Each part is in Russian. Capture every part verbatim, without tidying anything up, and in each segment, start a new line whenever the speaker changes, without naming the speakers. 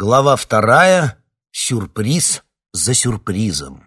Глава вторая. Сюрприз за сюрпризом.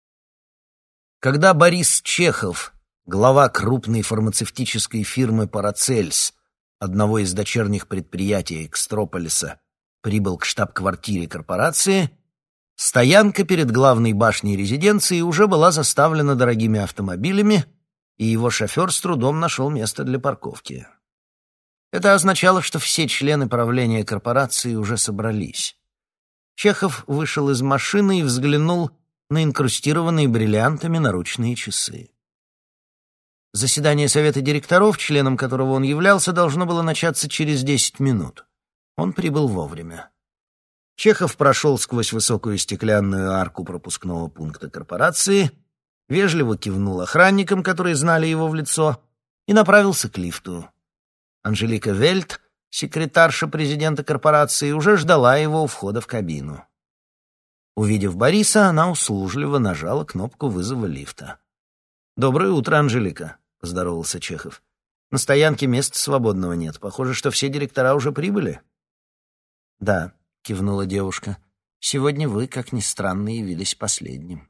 Когда Борис Чехов, глава крупной фармацевтической фирмы «Парацельс», одного из дочерних предприятий Экстрополиса, прибыл к штаб-квартире корпорации, стоянка перед главной башней резиденции уже была заставлена дорогими автомобилями, и его шофер с трудом нашел место для парковки. Это означало, что все члены правления корпорации уже собрались. Чехов вышел из машины и взглянул на инкрустированные бриллиантами наручные часы. Заседание совета директоров, членом которого он являлся, должно было начаться через десять минут. Он прибыл вовремя. Чехов прошел сквозь высокую стеклянную арку пропускного пункта корпорации, вежливо кивнул охранникам, которые знали его в лицо, и направился к лифту. Анжелика Вельт, секретарша президента корпорации, уже ждала его у входа в кабину. Увидев Бориса, она услужливо нажала кнопку вызова лифта. «Доброе утро, Анжелика», — поздоровался Чехов. «На стоянке места свободного нет. Похоже, что все директора уже прибыли». «Да», — кивнула девушка. «Сегодня вы, как ни странно, явились последним».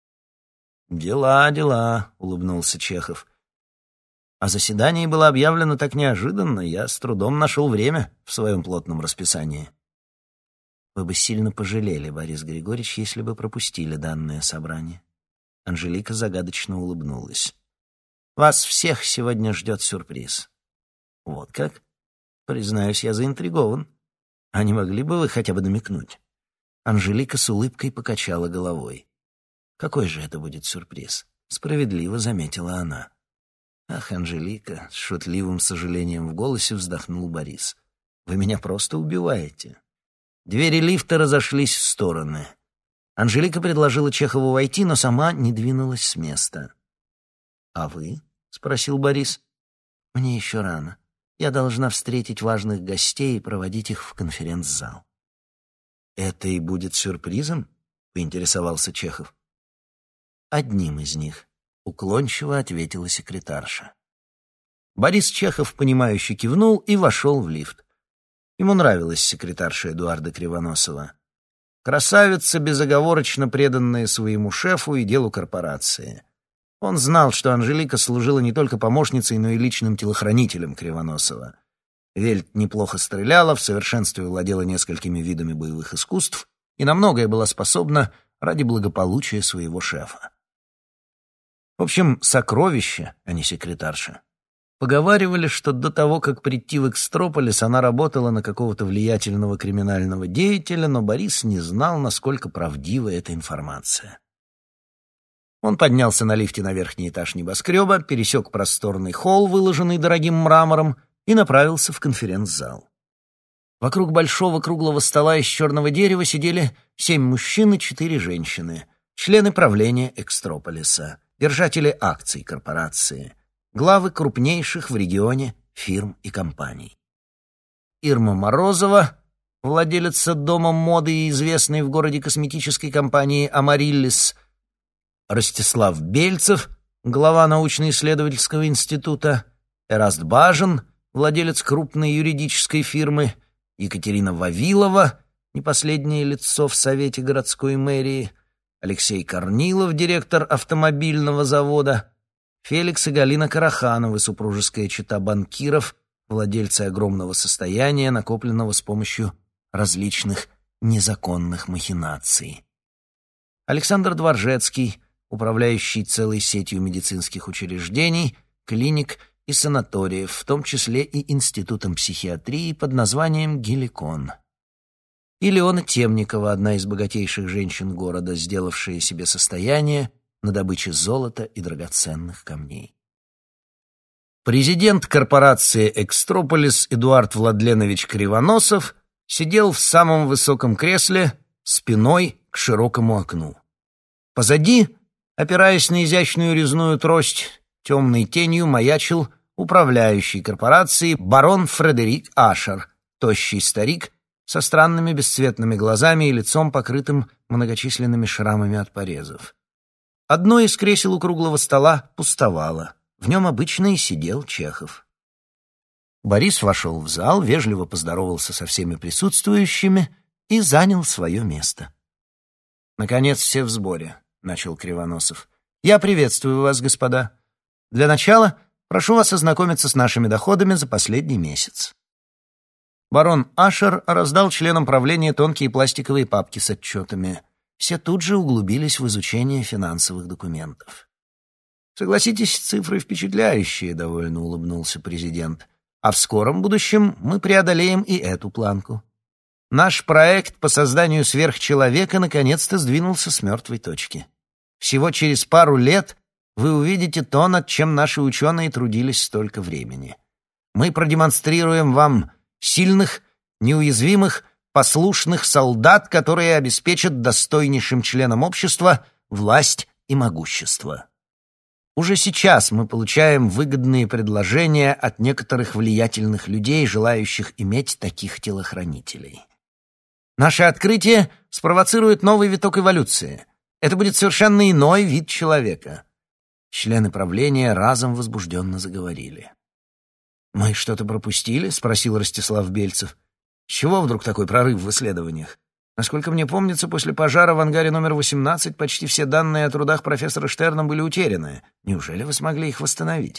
«Дела, дела», — улыбнулся Чехов. «О заседании было объявлено так неожиданно, я с трудом нашел время в своем плотном расписании». «Вы бы сильно пожалели, Борис Григорьевич, если бы пропустили данное собрание». Анжелика загадочно улыбнулась. «Вас всех сегодня ждет сюрприз». «Вот как? Признаюсь, я заинтригован. А не могли бы вы хотя бы намекнуть?» Анжелика с улыбкой покачала головой. «Какой же это будет сюрприз?» — справедливо заметила она. «Ах, Анжелика», — с шутливым сожалением в голосе вздохнул Борис. «Вы меня просто убиваете». Двери лифта разошлись в стороны. Анжелика предложила Чехову войти, но сама не двинулась с места. «А вы?» — спросил Борис. «Мне еще рано. Я должна встретить важных гостей и проводить их в конференц-зал». «Это и будет сюрпризом?» — поинтересовался Чехов. «Одним из них», — уклончиво ответила секретарша. Борис Чехов, понимающе кивнул и вошел в лифт. Ему нравилась секретарша Эдуарда Кривоносова. Красавица, безоговорочно преданная своему шефу и делу корпорации. Он знал, что Анжелика служила не только помощницей, но и личным телохранителем Кривоносова. Вельт неплохо стреляла, в совершенстве владела несколькими видами боевых искусств и на многое была способна ради благополучия своего шефа. В общем, сокровище, а не секретарша. Поговаривали, что до того, как прийти в Экстрополис, она работала на какого-то влиятельного криминального деятеля, но Борис не знал, насколько правдива эта информация. Он поднялся на лифте на верхний этаж небоскреба, пересек просторный холл, выложенный дорогим мрамором, и направился в конференц-зал. Вокруг большого круглого стола из черного дерева сидели семь мужчин и четыре женщины, члены правления Экстрополиса, держатели акций корпорации, главы крупнейших в регионе фирм и компаний. Ирма Морозова, владелица дома моды и известной в городе косметической компании «Амариллис», Ростислав Бельцев, глава научно-исследовательского института, Эраст Бажин, владелец крупной юридической фирмы, Екатерина Вавилова, не последнее лицо в Совете городской мэрии, Алексей Корнилов, директор автомобильного завода, Феликс и Галина Карахановы, супружеская чета банкиров, владельцы огромного состояния, накопленного с помощью различных незаконных махинаций. Александр Дворжецкий, управляющий целой сетью медицинских учреждений, клиник и санаториев, в том числе и институтом психиатрии под названием «Геликон». И Леона Темникова, одна из богатейших женщин города, сделавшая себе состояние на добыче золота и драгоценных камней. Президент корпорации «Экстрополис» Эдуард Владленович Кривоносов сидел в самом высоком кресле, спиной к широкому окну. Позади, опираясь на изящную резную трость, темной тенью маячил управляющий корпорацией барон Фредерик Ашер, тощий старик со странными бесцветными глазами и лицом, покрытым многочисленными шрамами от порезов. Одно из кресел у круглого стола пустовало. В нем обычно и сидел Чехов. Борис вошел в зал, вежливо поздоровался со всеми присутствующими и занял свое место. «Наконец все в сборе», — начал Кривоносов. «Я приветствую вас, господа. Для начала прошу вас ознакомиться с нашими доходами за последний месяц». Барон Ашер раздал членам правления тонкие пластиковые папки с отчетами. Все тут же углубились в изучение финансовых документов. «Согласитесь, цифры впечатляющие», — довольно улыбнулся президент. «А в скором будущем мы преодолеем и эту планку. Наш проект по созданию сверхчеловека наконец-то сдвинулся с мертвой точки. Всего через пару лет вы увидите то, над чем наши ученые трудились столько времени. Мы продемонстрируем вам сильных, неуязвимых, послушных солдат, которые обеспечат достойнейшим членам общества власть и могущество. Уже сейчас мы получаем выгодные предложения от некоторых влиятельных людей, желающих иметь таких телохранителей. Наше открытие спровоцирует новый виток эволюции. Это будет совершенно иной вид человека». Члены правления разом возбужденно заговорили. «Мы что-то пропустили?» — спросил Ростислав Бельцев. «С чего вдруг такой прорыв в исследованиях? Насколько мне помнится, после пожара в ангаре номер восемнадцать почти все данные о трудах профессора Штерна были утеряны. Неужели вы смогли их восстановить?»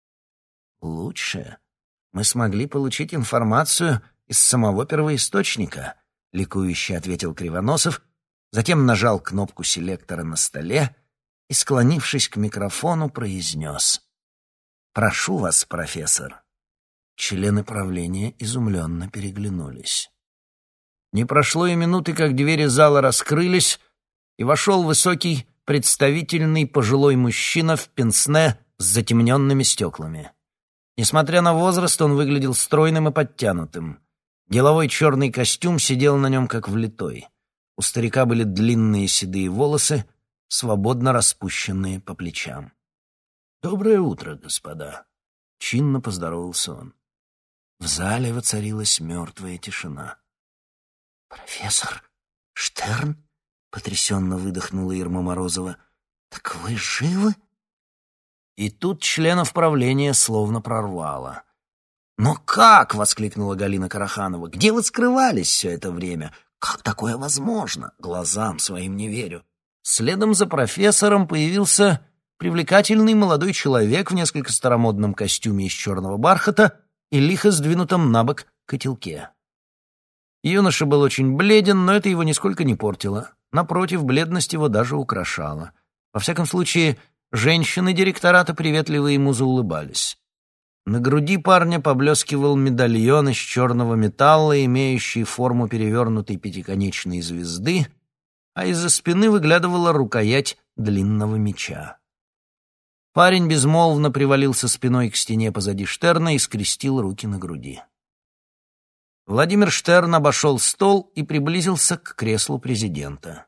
«Лучше. Мы смогли получить информацию из самого первоисточника», — ликующе ответил Кривоносов, затем нажал кнопку селектора на столе и, склонившись к микрофону, произнес: «Прошу вас, профессор». Члены правления изумленно переглянулись. Не прошло и минуты, как двери зала раскрылись, и вошел высокий, представительный пожилой мужчина в пенсне с затемненными стеклами. Несмотря на возраст, он выглядел стройным и подтянутым. Деловой черный костюм сидел на нем как влитой. У старика были длинные седые волосы, свободно распущенные по плечам. «Доброе утро, господа!» — чинно поздоровался он. В зале воцарилась мертвая тишина. «Профессор Штерн?» — потрясенно выдохнула Ирма Морозова. «Так вы живы?» И тут членов правления словно прорвало. «Но как?» — воскликнула Галина Караханова. «Где вы скрывались все это время? Как такое возможно? Глазам своим не верю». Следом за профессором появился привлекательный молодой человек в несколько старомодном костюме из черного бархата и лихо сдвинутом на бок котелке. Юноша был очень бледен, но это его нисколько не портило. Напротив, бледность его даже украшала. Во всяком случае, женщины директората приветливо ему заулыбались. На груди парня поблескивал медальон из черного металла, имеющий форму перевернутой пятиконечной звезды, а из-за спины выглядывала рукоять длинного меча. Парень безмолвно привалился спиной к стене позади Штерна и скрестил руки на груди. Владимир Штерн обошел стол и приблизился к креслу президента.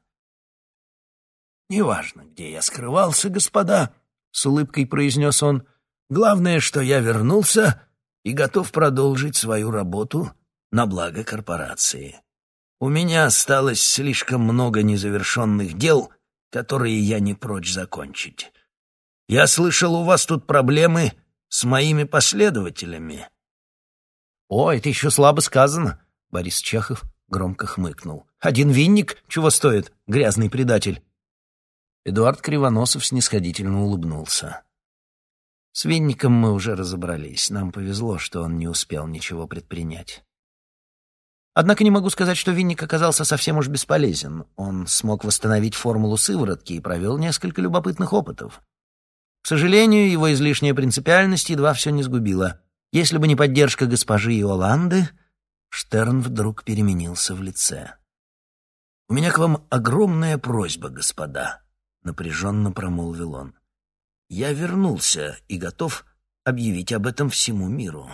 «Неважно, где я скрывался, господа», — с улыбкой произнес он. «Главное, что я вернулся и готов продолжить свою работу на благо корпорации. У меня осталось слишком много незавершенных дел, которые я не прочь закончить. Я слышал, у вас тут проблемы с моими последователями». «О, это еще слабо сказано», — Борис Чехов громко хмыкнул. «Один винник чего стоит, грязный предатель?» Эдуард Кривоносов снисходительно улыбнулся. «С винником мы уже разобрались. Нам повезло, что он не успел ничего предпринять. Однако не могу сказать, что винник оказался совсем уж бесполезен. Он смог восстановить формулу сыворотки и провел несколько любопытных опытов. К сожалению, его излишняя принципиальность едва все не сгубила. Если бы не поддержка госпожи Иоланды...» Штерн вдруг переменился в лице. «У меня к вам огромная просьба, господа», — напряженно промолвил он. «Я вернулся и готов объявить об этом всему миру.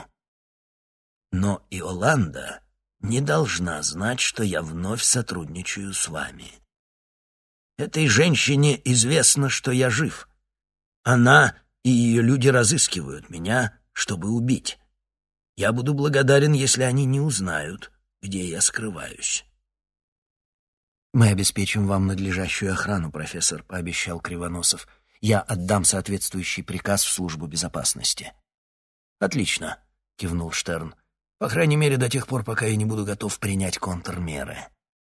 Но Иоланда не должна знать, что я вновь сотрудничаю с вами. Этой женщине известно, что я жив. Она и ее люди разыскивают меня, чтобы убить. Я буду благодарен, если они не узнают, где я скрываюсь». «Мы обеспечим вам надлежащую охрану, профессор», — пообещал Кривоносов. «Я отдам соответствующий приказ в службу безопасности». «Отлично», — кивнул Штерн. «По крайней мере, до тех пор, пока я не буду готов принять контрмеры».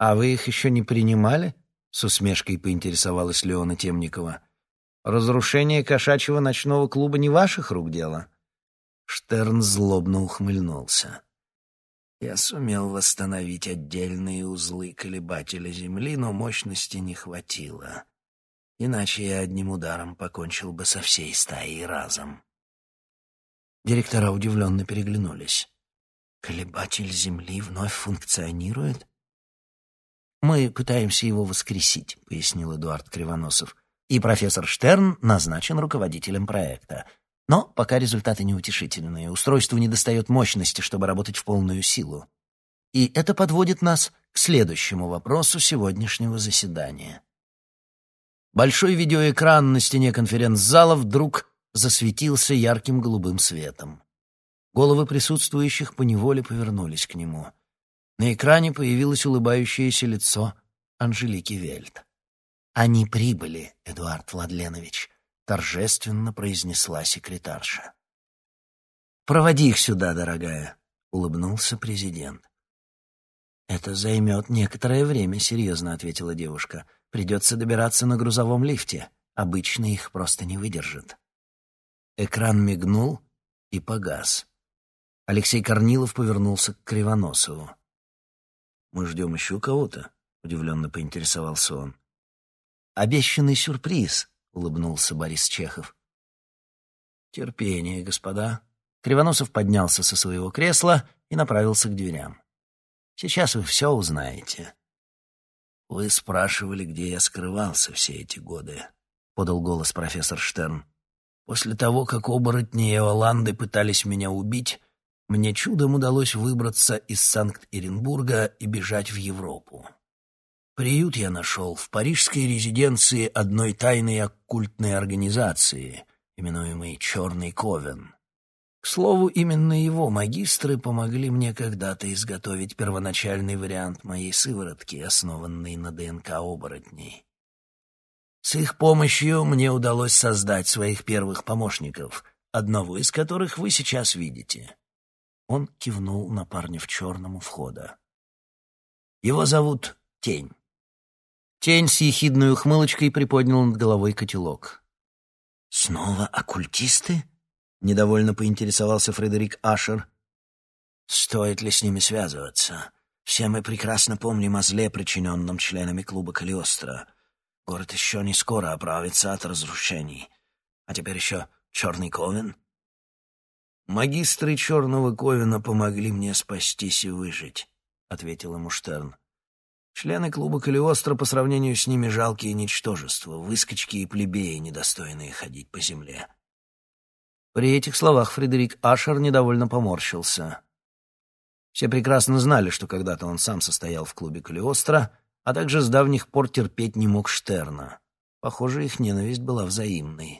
«А вы их еще не принимали?» — с усмешкой поинтересовалась Леона Темникова. «Разрушение кошачьего ночного клуба не ваших рук дело?» Штерн злобно ухмыльнулся. «Я сумел восстановить отдельные узлы колебателя Земли, но мощности не хватило. Иначе я одним ударом покончил бы со всей стаей разом». Директора удивленно переглянулись. «Колебатель Земли вновь функционирует?» «Мы пытаемся его воскресить», — пояснил Эдуард Кривоносов. «И профессор Штерн назначен руководителем проекта. Но пока результаты неутешительные. Устройству недостает мощности, чтобы работать в полную силу. И это подводит нас к следующему вопросу сегодняшнего заседания». Большой видеоэкран на стене конференц-зала вдруг засветился ярким голубым светом. Головы присутствующих поневоле повернулись к нему. На экране появилось улыбающееся лицо Анжелики Вельт. «Они прибыли, Эдуард Владленович», — торжественно произнесла секретарша. «Проводи их сюда, дорогая», — улыбнулся президент. «Это займет некоторое время», — серьезно ответила девушка. «Придется добираться на грузовом лифте. Обычно их просто не выдержат». Экран мигнул и погас. Алексей Корнилов повернулся к Кривоносову. «Мы ждем еще кого-то?» — удивленно поинтересовался он. «Обещанный сюрприз», — улыбнулся Борис Чехов. «Терпение, господа». Кривоносов поднялся со своего кресла и направился к дверям. «Сейчас вы все узнаете». «Вы спрашивали, где я скрывался все эти годы», — подал голос профессор Штерн. «После того, как оборотни и Иоланды пытались меня убить, мне чудом удалось выбраться из Санкт-Петербурга и бежать в Европу. Приют я нашел в парижской резиденции одной тайной оккультной организации, именуемой «Черный Ковен». К слову, именно его магистры помогли мне когда-то изготовить первоначальный вариант моей сыворотки, основанной на ДНК оборотней. С их помощью мне удалось создать своих первых помощников, одного из которых вы сейчас видите. Он кивнул на парня в черном у входа. Его зовут Тень. Тень с ехидной ухмылочкой приподнял над головой котелок. «Снова оккультисты?» — недовольно поинтересовался Фредерик Ашер. «Стоит ли с ними связываться? Все мы прекрасно помним о зле, причиненном членами клуба Калиостро. Город еще не скоро оправится от разрушений. А теперь еще Черный Ковен». «Магистры Черного Ковена помогли мне спастись и выжить», — ответил ему Штерн. «Члены клуба Калиостро по сравнению с ними жалкие ничтожества, выскочки и плебеи, недостойные ходить по земле». При этих словах Фредерик Ашер недовольно поморщился. Все прекрасно знали, что когда-то он сам состоял в клубе Калиостро, а также с давних пор терпеть не мог Штерна. Похоже, их ненависть была взаимной.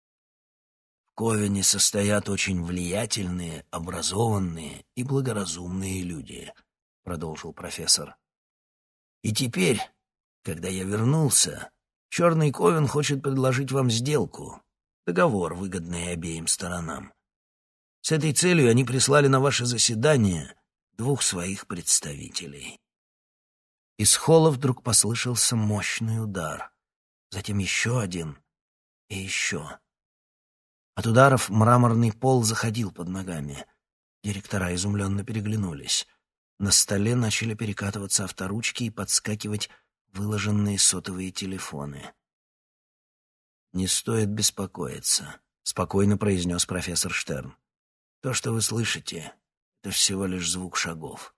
«В Ковене состоят очень влиятельные, образованные и благоразумные люди», — продолжил профессор. «И теперь, когда я вернулся, Черный Ковен хочет предложить вам сделку, договор, выгодный обеим сторонам. С этой целью они прислали на ваше заседание двух своих представителей». Из холла вдруг послышался мощный удар, затем еще один и еще. От ударов мраморный пол заходил под ногами. Директора изумленно переглянулись. На столе начали перекатываться авторучки и подскакивать выложенные сотовые телефоны. «Не стоит беспокоиться», — спокойно произнес профессор Штерн. «То, что вы слышите, — это всего лишь звук шагов».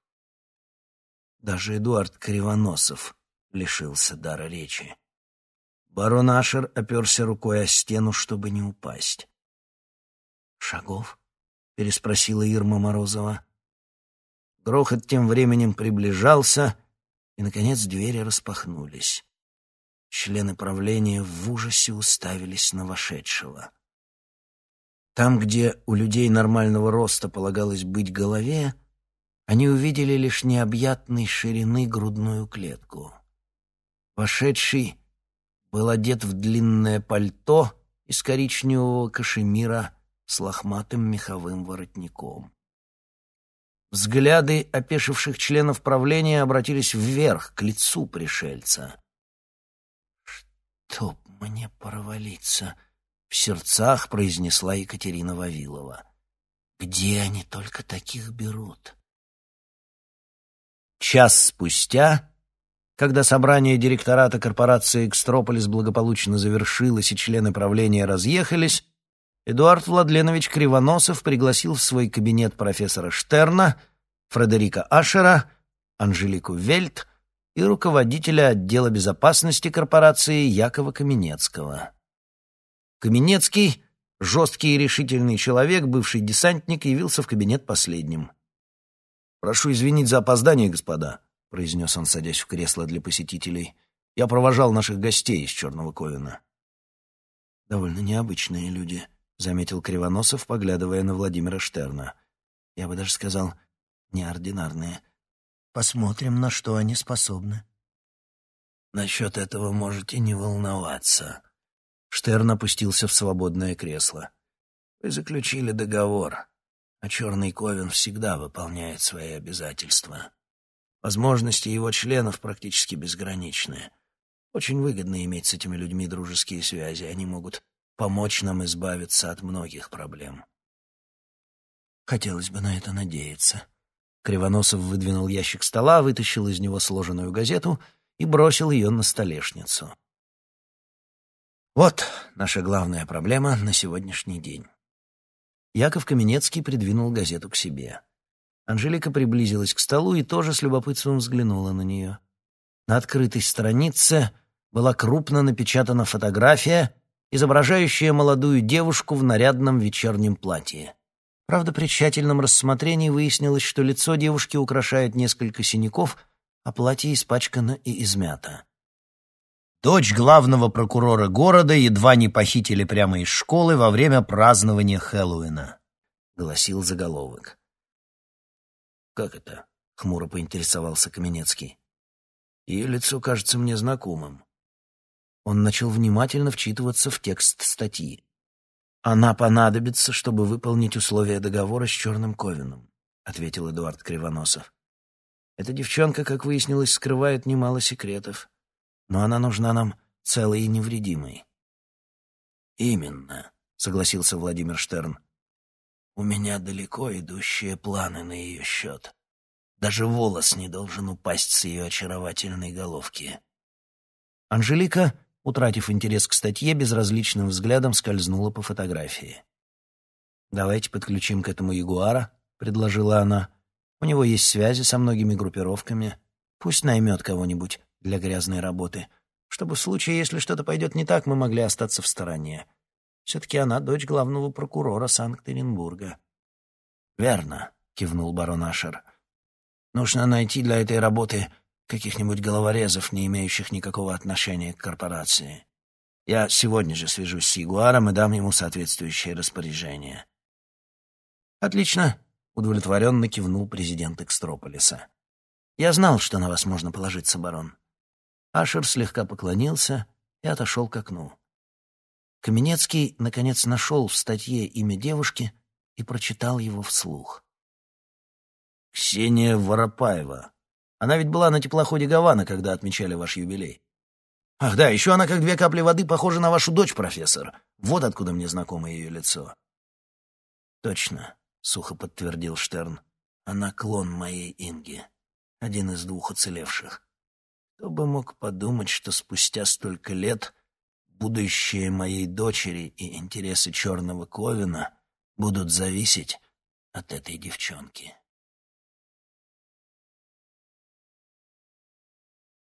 Даже Эдуард Кривоносов лишился дара речи. Барон Ашер оперся рукой о стену, чтобы не упасть. «Шагов?» — переспросила Ирма Морозова. Грохот тем временем приближался, и, наконец, двери распахнулись. Члены правления в ужасе уставились на вошедшего. Там, где у людей нормального роста полагалось быть голове, они увидели лишь необъятной ширины грудную клетку. Вошедший был одет в длинное пальто из коричневого кашемира с лохматым меховым воротником. Взгляды опешивших членов правления обратились вверх, к лицу пришельца. «Чтоб мне провалиться!» — в сердцах произнесла Екатерина Вавилова. «Где они только таких берут?» Час спустя, когда собрание директората корпорации «Экстрополис» благополучно завершилось и члены правления разъехались, Эдуард Владленович Кривоносов пригласил в свой кабинет профессора Штерна, Фредерика Ашера, Анжелику Вельт и руководителя отдела безопасности корпорации Якова Каменецкого. Каменецкий, жесткий и решительный человек, бывший десантник, явился в кабинет последним. «Прошу извинить за опоздание, господа», — произнес он, садясь в кресло для посетителей. «Я провожал наших гостей из Черного Ковена». «Довольно необычные люди», — заметил Кривоносов, поглядывая на Владимира Штерна. «Я бы даже сказал, неординарные. Посмотрим, на что они способны». «Насчет этого можете не волноваться». Штерн опустился в свободное кресло. «Вы заключили договор, а Черный Ковен всегда выполняет свои обязательства. Возможности его членов практически безграничны. Очень выгодно иметь с этими людьми дружеские связи. Они могут помочь нам избавиться от многих проблем». «Хотелось бы на это надеяться». Кривоносов выдвинул ящик стола, вытащил из него сложенную газету и бросил ее на столешницу. «Вот наша главная проблема на сегодняшний день». Яков Каменецкий придвинул газету к себе. Анжелика приблизилась к столу и тоже с любопытством взглянула на нее. На открытой странице была крупно напечатана фотография, изображающая молодую девушку в нарядном вечернем платье. Правда, при тщательном рассмотрении выяснилось, что лицо девушки украшает несколько синяков, а платье испачкано и измято. Дочь главного прокурора города едва не похитили прямо из школы во время празднования Хэллоуина, — гласил заголовок. «Как это?» — хмуро поинтересовался Каменецкий. «Ее лицо кажется мне знакомым». Он начал внимательно вчитываться в текст статьи. «Она понадобится, чтобы выполнить условия договора с Черным Ковеном», — ответил Эдуард Кривоносов. «Эта девчонка, как выяснилось, скрывает немало секретов, но она нужна нам целой и невредимой». «Именно», — согласился Владимир Штерн. «У меня далеко идущие планы на ее счет. Даже волос не должен упасть с ее очаровательной головки». Анжелика, утратив интерес к статье, безразличным взглядом скользнула по фотографии. «Давайте подключим к этому Ягуара», — предложила она. «У него есть связи со многими группировками. Пусть наймет кого-нибудь для грязной работы, чтобы в случае, если что-то пойдет не так, мы могли остаться в стороне. Все-таки она дочь главного прокурора Санкт-Петербурга». «Верно», — кивнул барон Ашер. «Нужно найти для этой работы каких-нибудь головорезов, не имеющих никакого отношения к корпорации. Я сегодня же свяжусь с Ягуаром и дам ему соответствующее распоряжение». «Отлично», — удовлетворенно кивнул президент Экстрополиса. «Я знал, что на вас можно положиться, барон». Ашер слегка поклонился и отошел к окну. Каменецкий, наконец, нашел в статье имя девушки и прочитал его вслух. «Ксения Воропаева. Она ведь была на теплоходе «Гавана», когда отмечали ваш юбилей. Ах да, еще она, как две капли воды, похожа на вашу дочь, профессор. Вот откуда мне знакомо ее лицо». «Точно», — сухо подтвердил Штерн. «Она клон моей Инги, один из двух уцелевших. Кто бы мог подумать, что спустя столько лет будущее моей дочери и интересы Черного Ковена будут зависеть от этой девчонки».